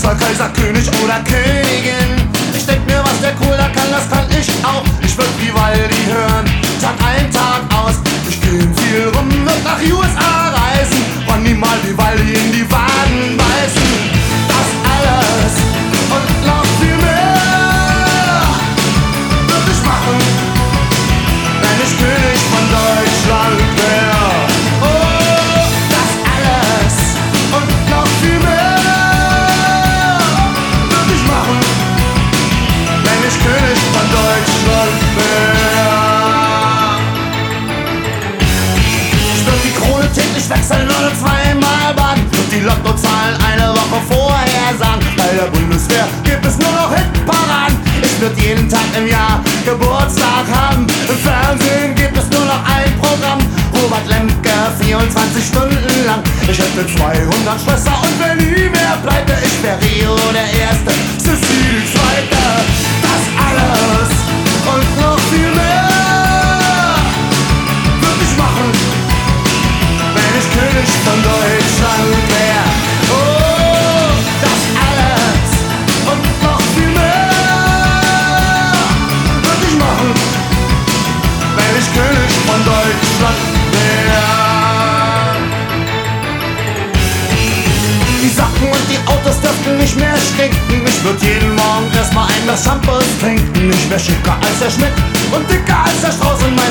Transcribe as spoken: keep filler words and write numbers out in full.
Kanzler, Kaiser, König oder Königin. Ich denk mir, was der Cola kann, das kann ich auch. Ich würd Vivaldi hören, Tag ein, Tag aus. Ich geh viel rum, würd nach U S A reisen und niemals Vivaldi in die Waden beißen. Das alles und noch viel mehr würd ich machen, wenn ich König von Deutschland wär. Oh, das alles und noch viel mehr würd ich machen, wenn ich König von Deutschland wär. Ich würd die Krone täglich wechseln oder zweimal baden und die Lottozahlen eine Woche vorher sagen. Bei der Bundeswehr gibt es nur noch Hitparaden. Ich würd jeden Tag im Jahr Geburtstag haben. Im Fernsehen gibt es nur noch ein Programm, Robert Lemke, vierundzwanzig Stunden lang. Ich hätte zweihundert Schwestern und wär nie mehr pleite. Ich wär Rio der Erste, Sissi die Zweite. Das alles und noch viel mehr würd ich machen, wenn ich König von Deutschland wär. Oh, das alles und noch viel mehr würd ich machen, wenn ich König von Deutschland wär. Die Sachen und die Autos dürften nicht mehr stinken. Ich würd jeden Morgen erstmal ein Glas Shampoos trinken. Ich wär schicker als der Schmidt und dicker als der Strauß und